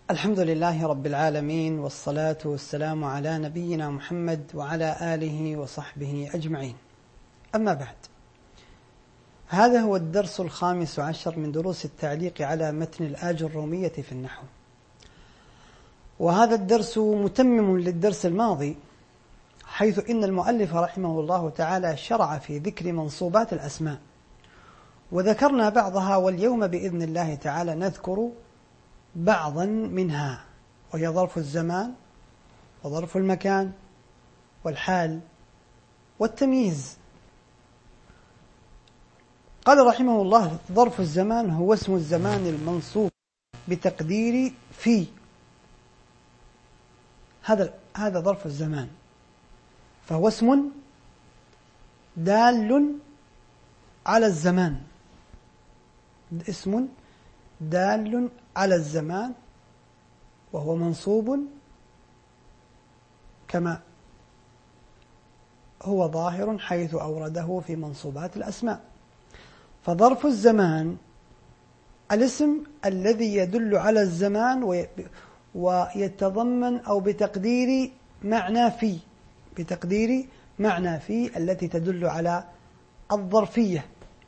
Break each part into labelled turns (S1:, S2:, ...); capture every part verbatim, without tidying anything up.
S1: الحمد لله رب العالمين، والصلاة والسلام على نبينا محمد وعلى آله وصحبه أجمعين. أما بعد، هذا هو الدرس الخامس عشر من دروس التعليق على متن الآج الرومية في النحو، وهذا الدرس متمم للدرس الماضي، حيث إن المؤلف رحمه الله تعالى شرع في ذكر منصوبات الأسماء، وذكرنا بعضها، واليوم بإذن الله تعالى نذكر بعضا منها، وهي ظرف الزمان وظرف المكان والحال والتمييز. قال رحمه الله: ظرف الزمان هو اسم الزمان المنصوب بتقدير في. هذا هذا ظرف الزمان، فهو اسم دال على الزمان، اسم دال على الزمان، وهو منصوب كما هو ظاهر حيث أورده في منصوبات الأسماء. فظرف الزمان الاسم الذي يدل على الزمان ويتضمن أو بتقدير معنى في بتقدير معنى في التي تدل على الظرفية.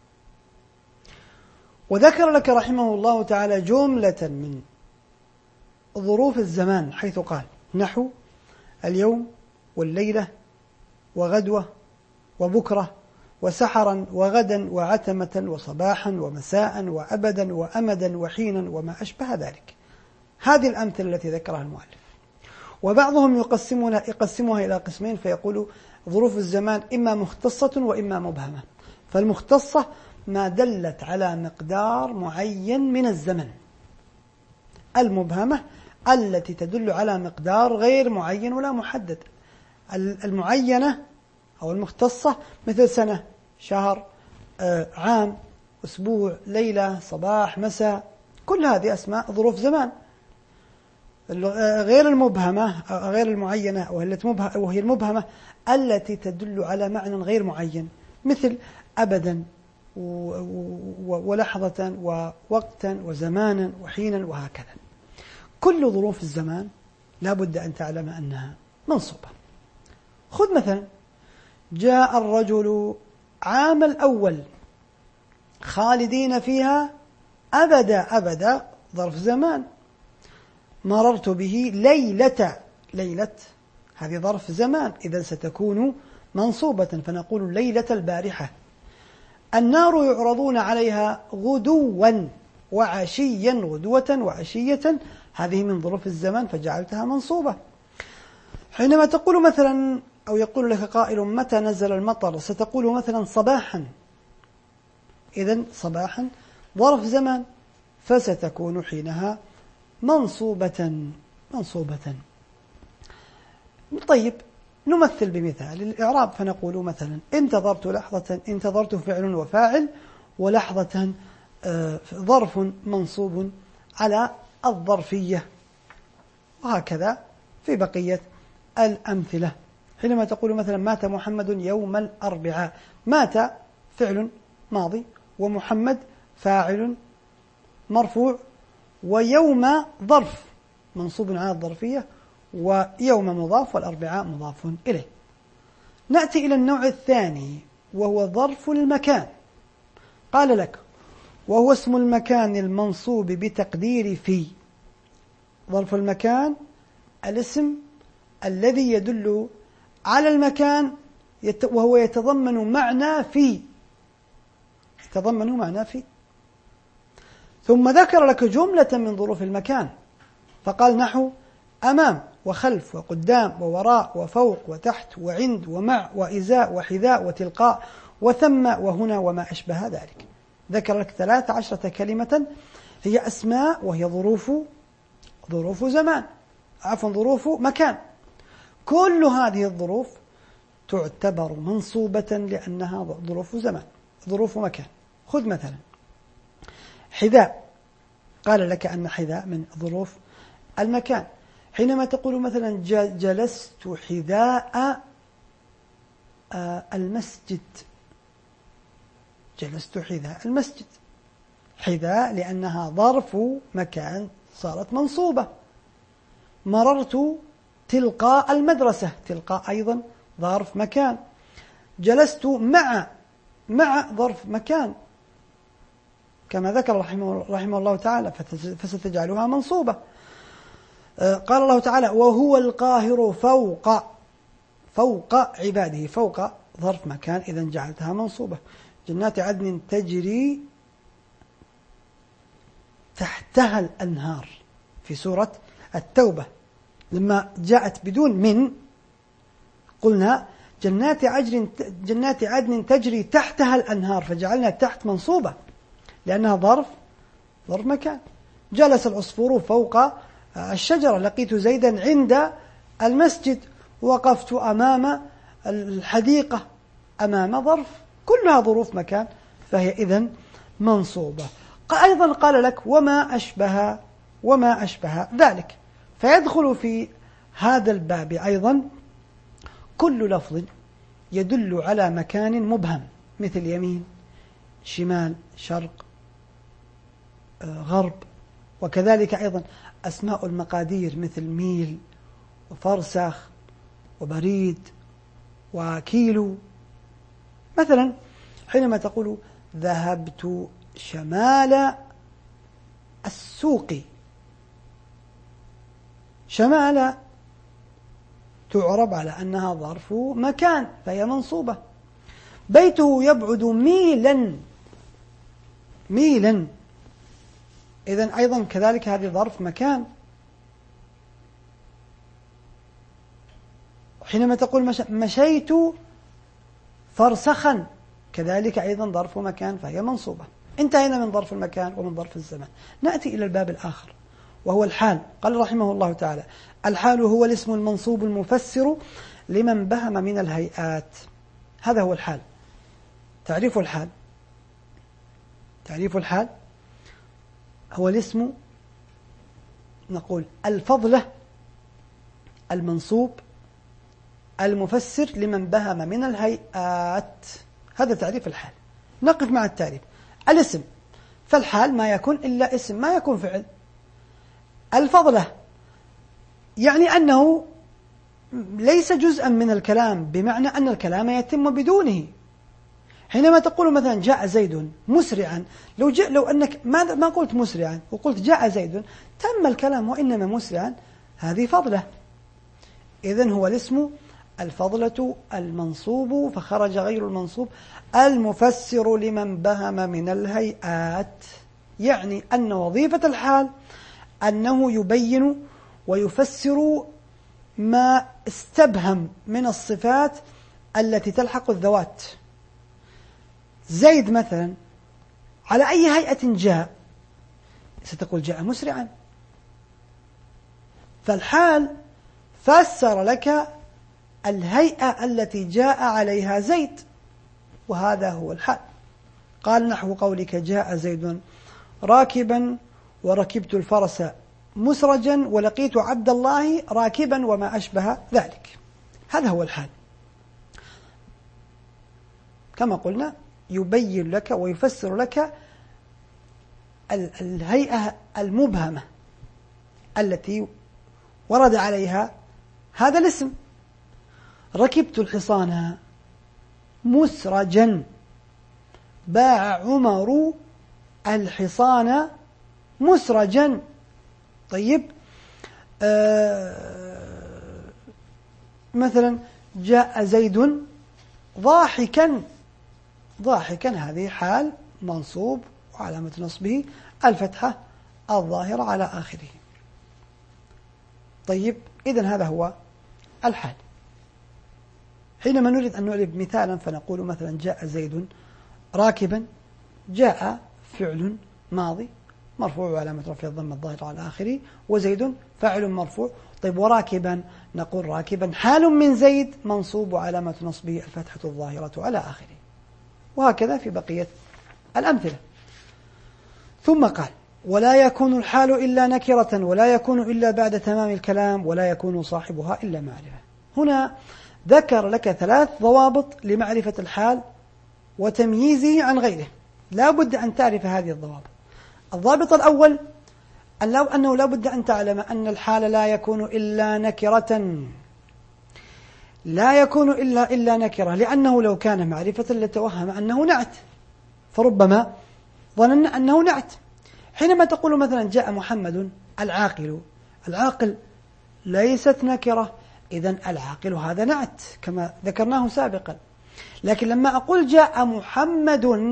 S1: وذكر لك رحمه الله تعالى جملة من ظروف الزمان، حيث قال: نحو اليوم والليلة وغدوة وبكرة وسحرا وغدا وعتمة وصباحا ومساء وأبدا وأمدا وحينا وما أشبه ذلك. هذه الأمثلة التي ذكرها المؤلف. وبعضهم يقسمها يقسمها إلى قسمين، فيقول ظروف الزمان إما مختصة وإما مبهمة. فالمختصة ما دلت على مقدار معين من الزمن. المبهمة التي تدل على مقدار غير معين ولا محدد. المعينة أو المختصة مثل سنة، شهر، عام، أسبوع، ليلة، صباح، مساء، كل هذه أسماء ظروف زمان. غير المبهمة غير المعينة وهي المبهمة التي تدل على معنى غير معين، مثل أبدا ولحظة ووقتا وزمانا وحينا وهكذا. كل ظروف الزمان لا بد أن تعلم أنها منصوبة. خذ مثلا: جاء الرجل عام الأول خالدين فيها أبدا. أبدا ظرف زمان. مررت به ليلة. ليلة هذه ظرف زمان، إذن ستكون منصوبة، فنقول ليلة البارحة. النار يعرضون عليها غدوا وعشيا. غدوة وعشية هذه من ظروف الزمان، فجعلتها منصوبة. حينما تقول مثلا، أو يقول لك قائل: متى نزل المطر؟ ستقول مثلا صباحا. إذن صباحا ظرف زمان، فستكون حينها منصوبة. منصوبة. طيب، نمثل بمثال الإعراب، فنقول مثلا: انتظرت لحظة. انتظرت فعل وفاعل، ولحظة ظرف منصوب على الظرفية. وهكذا في بقية الأمثلة. حينما تقول مثلا: مات محمد يوم الأربعاء. مات فعل ماضي، ومحمد فاعل مرفوع، ويوم ظرف منصوب على الظرفية، ويوم مضاف، والأربعاء مضاف إليه. نأتي إلى النوع الثاني، وهو ظرف المكان. قال لك: وهو اسم المكان المنصوب بتقدير في. ظرف المكان الاسم الذي يدل على المكان، وهو يتضمن معنى في. يتضمن معنى في. ثم ذكر لك جملة من ظروف المكان، فقال: نحو أمام وخلف وقدام ووراء وفوق وتحت وعند ومع وإزاء وحذاء وتلقاء وثم وهنا وما أشبه ذلك. ذكر لك ثلاث عشرة كلمة هي أسماء، وهي ظروف ظروف زمان، عفوا ظروف مكان. كل هذه الظروف تعتبر منصوبة لأنها ظروف زمان، ظروف مكان. خذ مثلا حذاء. قال لك أن حذاء من ظروف المكان. حينما تقول مثلا: جلست حذاء المسجد. جلست حذاء المسجد. حذاء لأنها ظرف مكان صارت منصوبة، مررت تلقاء المدرسة، تلقاء أيضا ظرف مكان. جلست مع، مع ظرف مكان كما ذكر رحمه, رحمه الله تعالى، فستجعلها منصوبة. قال الله تعالى وهو القاهر فوق، فوق عباده، فوق ظرف مكان، إذا جعلتها منصوبة. جنات عدن تجري تحتها الأنهار في سورة التوبة، لما جاءت بدون من قلنا جنات عدن جنات عدن تجري تحتها الأنهار، فجعلنا تحت منصوبة لأنها ظرف ظرف مكان. جلس العصفور فوق الشجرة، لقيت زيدا عند المسجد، وقفت أمام الحديقة، أمام ظرف، كلها ظروف مكان، فهي إذن منصوبة. أيضا قال لك وما أشبه وما أشبه ذلك، فيدخل في هذا الباب أيضا كل لفظ يدل على مكان مبهم، مثل يمين، شمال، شرق، غرب. وكذلك أيضا أسماء المقادير مثل ميل وفرسخ وبريد وكيلو. مثلا حينما تقول ذهبت شمال السوق، شمال تعرب على أنها ظرف مكان فهي منصوبة. بيته يبعد ميلا، ميلا، إذن أيضا كذلك هذه ظرف مكان. حينما تقول مشيت فرسخا، كذلك أيضا ظرف مكان فهي منصوبة. انتهينا من ظرف المكان ومن ظرف الزمان. نأتي إلى الباب الآخر وهو الحال. قال رحمه الله تعالى الحال هو الاسم المنصوب المفسر لمن بهم من الهيئات. هذا هو الحال. تعريف الحال، تعريف الحال هو الاسم، نقول الفضلة المنصوب المفسر لمن بهم من الهيئات. هذا تعريف الحال. نقف مع التعريف. الاسم، فالحال ما يكون إلا اسم، ما يكون فعل. الفضلة يعني أنه ليس جزءا من الكلام، بمعنى أن الكلام يتم بدونه. حينما تقول مثلا جاء زيد مسرعا، لو جاء لو أنك ما ما قلت مسرعا وقلت جاء زيد تم الكلام، وإنما مسرعا هذه فضلة. إذن هو الاسم الفضلة المنصوب، فخرج غير المنصوب، المفسر لمن بهم من الهيئات. يعني أن وظيفة الحال أنه يبين ويفسر ما استبهم من الصفات التي تلحق الذوات. زيد مثلا على أي هيئة جاء؟ ستقول جاء مسرعا، فالحال فسر لك الهيئة التي جاء عليها زيد، وهذا هو الحال. قال نحو قولك جاء زيد راكبا وركبت الفرس مسرجا ولقيت عبد الله راكبا وما أشبه ذلك. هذا هو الحال. كما قلنا يبين لك ويفسر لك الهيئة المبهمة التي ورد عليها هذا الاسم. ركبت الحصان مسرجا، باع عمر الحصان مسرجا. طيب آه مثلا جاء زيد ضاحكا، ضاحكا هذه حال منصوب وعلامة نصبه الفتحة الظاهرة على آخره. طيب إذن هذا هو الحال. حينما نريد أن نعرب مثالا فنقول مثلا جاء زيد راكبا، جاء فعل ماضي مرفوع وعلامة رفعه الضمة الظاهرة على آخره، وزيد فاعل مرفوع. طيب وراكبا، نقول راكبا حال من زيد منصوب وعلامة نصبه الفتحة الظاهرة على آخره. وهكذا في بقية الأمثلة. ثم قال ولا يكون الحال إلا نكرة، ولا يكون إلا بعد تمام الكلام، ولا يكون صاحبها إلا معرفة. هنا ذكر لك ثلاث ضوابط لمعرفة الحال وتمييزه عن غيره، لا بد أن تعرف هذه الضوابط. الضابط الأول أن لو أنه لا بد أن تعلم أن الحال لا يكون إلا نكرة، لا يكون إلا إلا نكرة، لأنه لو كان معرفة لتوهم أنه نعت، فربما ظننا أنه نعت. حينما تقول مثلا جاء محمد العاقل، العاقل ليست نكرة، إذن العاقل هذا نعت كما ذكرناه سابقا. لكن لما أقول جاء محمد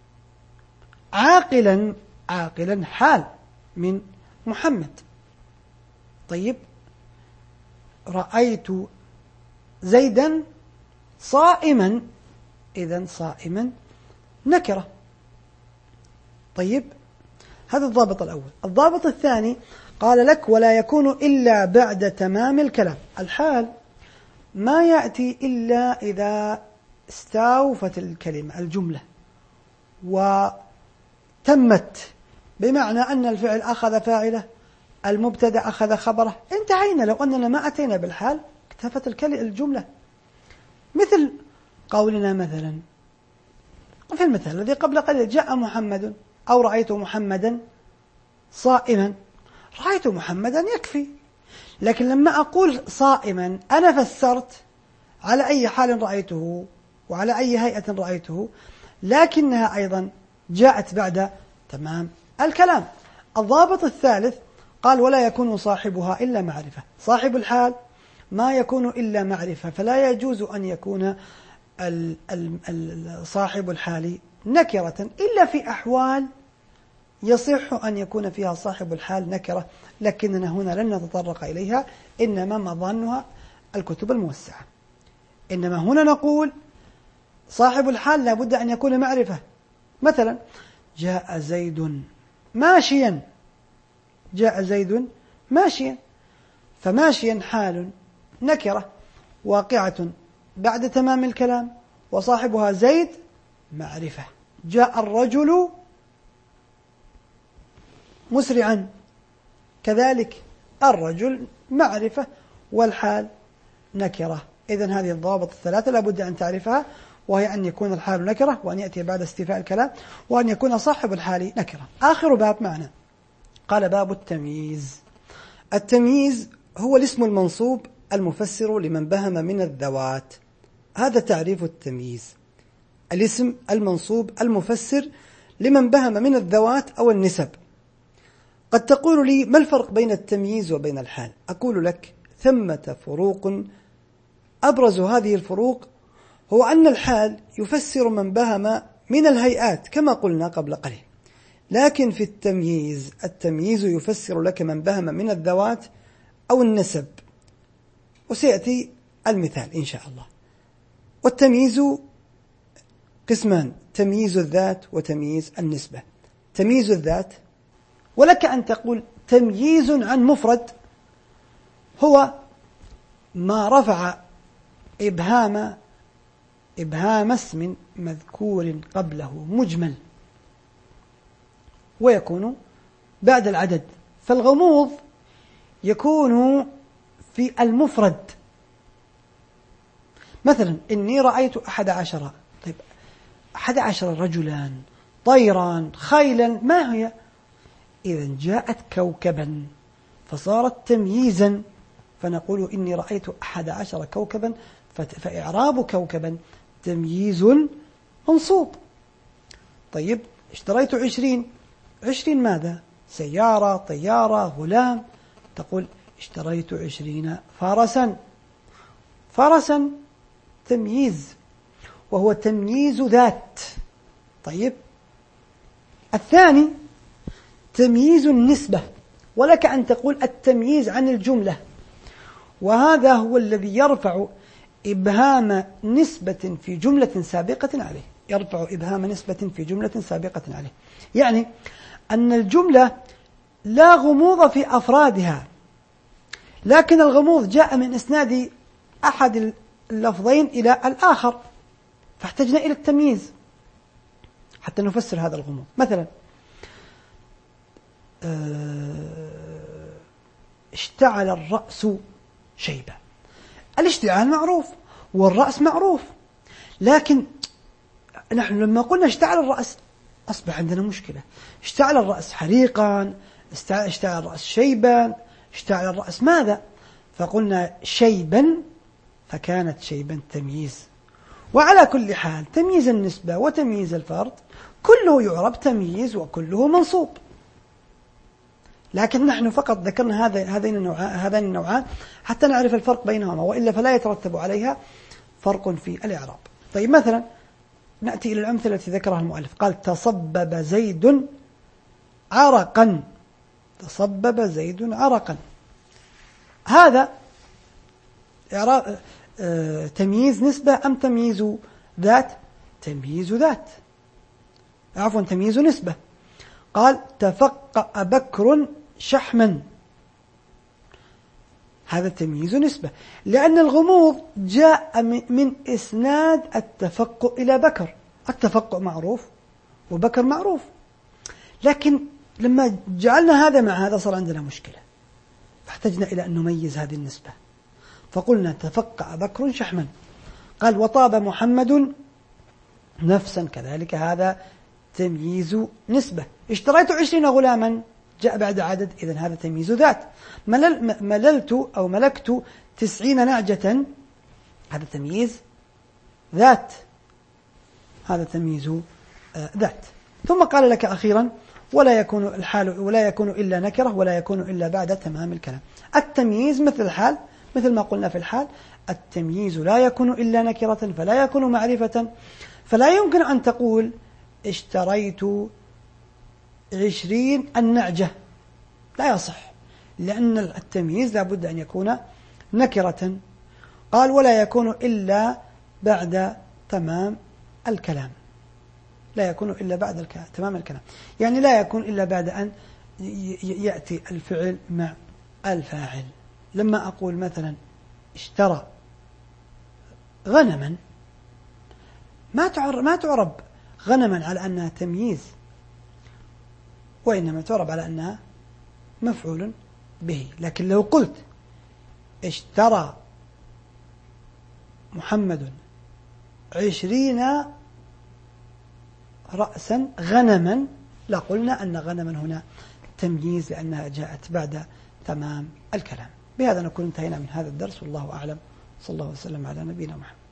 S1: عاقلا، عاقلا حال من محمد. طيب، رأيت زيدا صائما، إذن صائما نكرة. طيب، هذا الضابط الأول. الضابط الثاني قال لك ولا يكون إلا بعد تمام الكلام. الحال ما يأتي إلا إذا استوفت الكلمة الجملة وتمت، بمعنى أن الفعل أخذ فاعله، المبتدأ أخذ خبره، انتهينا. لو أننا ما أتينا بالحال اكتفت الجملة. مثل قولنا مثلا في المثال الذي قبل قليل جاء محمد أو رأيت محمدا صائما، رأيت محمدا يكفي. لكن لما أقول صائما أنا فسرت على أي حال رأيته وعلى أي هيئة رأيته، لكنها أيضا جاءت بعد تمام الكلام. الضابط الثالث قال ولا يكون صاحبها إلا معرفة. صاحب الحال ما يكون إلا معرفة، فلا يجوز أن يكون صاحب الحال نكرة إلا في أحوال يصح أن يكون فيها صاحب الحال نكرة، لكننا هنا لن نتطرق إليها، إنما مظنها الكتب الموسعة. إنما هنا نقول صاحب الحال لا بد أن يكون معرفة. مثلا جاء زيد ماشيا، جاء زيد ماشيا، فماشيا حال نكرة واقعة بعد تمام الكلام، وصاحبها زيد معرفة. جاء الرجل مسرعا، كذلك الرجل معرفة والحال نكرة. إذن هذه الضوابط الثلاثة لا بد أن تعرفها، وهي أن يكون الحال نكرة، وأن يأتي بعد استيفاء الكلام، وأن يكون صاحب الحال نكرة. آخر باب معنا قال باب التمييز. التمييز هو الاسم المنصوب المفسر لمن بهم من الذوات. هذا تعريف التمييز: الاسم المنصوب المفسر لمن بهم من الذوات أو النسب. قد تقول لي ما الفرق بين التمييز وبين الحال؟ أقول لك ثمة فروق، أبرز هذه الفروق هو أن الحال يفسر من بهم من الهيئات كما قلنا قبل قليل، لكن في التمييز التمييز يفسر لك من بهم من الذوات أو النسب، وسيأتي المثال إن شاء الله. والتمييز قسمان: تمييز الذات وتمييز النسبة. تمييز الذات، ولك أن تقول تمييز عن مفرد، هو ما رفع إبهام إبهام اسم مذكور قبله مجمل ويكون بعد العدد. فالغموض يكون في المفرد. مثلا إني رأيت أحد عشر، طيب أحد عشر رجلا، طيرا، خيلا، ما هي؟ إذن جاءت كوكبا فصارت تمييزا، فنقول إني رأيت أحد عشر كوكبا، فإعراب كوكبا تمييز منصوب. طيب اشتريت عشرين، عشرين ماذا؟ سيارة، طيارة، غلام، تقول اشتريت عشرين فرسا. فرسا تمييز، وهو تمييز ذات. طيب الثاني تمييز النسبة، ولك أن تقول التمييز عن الجملة، وهذا هو الذي يرفع إبهام نسبة في جملة سابقة عليه، يرفع إبهام نسبة في جملة سابقة عليه. يعني أن الجملة لا غموض في أفرادها، لكن الغموض جاء من إسناد أحد اللفظين إلى الآخر، فاحتجنا إلى التمييز حتى نفسر هذا الغموض. مثلا اشتعل الرأس شيبة. الاشتعال معروف والرأس معروف، لكن نحن لما قلنا اشتعل الرأس أصبح عندنا مشكلة. اشتعل الرأس حريقا، اشتعل الرأس شيبا، اشتعل الرأس ماذا؟ فقلنا شيبا، فكانت شيبا تمييز. وعلى كل حال تمييز النسبة وتمييز الفرد كله يعرب تمييز وكله منصوب، لكن نحن فقط ذكرنا هذين النوعان هذين النوعان حتى نعرف الفرق بينهما، وإلا فلا يترتب عليها فرق في الإعراب. طيب مثلا نأتي إلى الأمثلة التي ذكرها المؤلف، قال تصبب زيد عرقا، تصبب زيد عرقا، هذا إعراب آه تمييز نسبة أم تمييز ذات؟ تمييز ذات، عفوا تمييز نسبة. قال تفقأ بكر شحما، هذا تمييز نسبة، لأن الغموض جاء من إسناد التفقؤ إلى بكر، التفقؤ معروف وبكر معروف، لكن لما جعلنا هذا مع هذا صار عندنا مشكلة، فاحتجنا إلى أن نميز هذه النسبة، فقلنا تفقأ بكر شحما. قال وطاب محمد نفسا، كذلك هذا تمييز نسبة. اشتريت عشرين غلاما، جاء بعد عدد، إذن هذا تمييز ذات. ملل مللت أو ملكت تسعين نعجة، هذا تمييز ذات، هذا تمييز آه ذات. ثم قال لك أخيرا ولا يكون الحال ولا يكون إلا نكرة ولا يكون إلا بعد تمام الكلام. التمييز مثل الحال، مثل ما قلنا في الحال، التمييز لا يكون إلا نكرة فلا يكون معرفة، فلا يمكن أن تقول اشتريت عشرين النعجة، لا يصح، لأن التمييز لا بد أن يكون نكرة. قال ولا يكون إلا بعد تمام الكلام، لا يكون إلا بعد الكلام. تمام الكلام يعني لا يكون إلا بعد أن يأتي الفعل مع الفاعل. لما أقول مثلا اشترى غنما، ما تعرب, ما تعرب غنما على أنها تمييز، وإنما تعرب على أنها مفعول به. لكن لو قلت اشترى محمد عشرين رأسا غنما، لقلنا أن غنما هنا تمييز لأنها جاءت بعد تمام الكلام. بهذا نكون انتهينا من هذا الدرس، والله أعلم. صلى الله وسلم على نبينا محمد.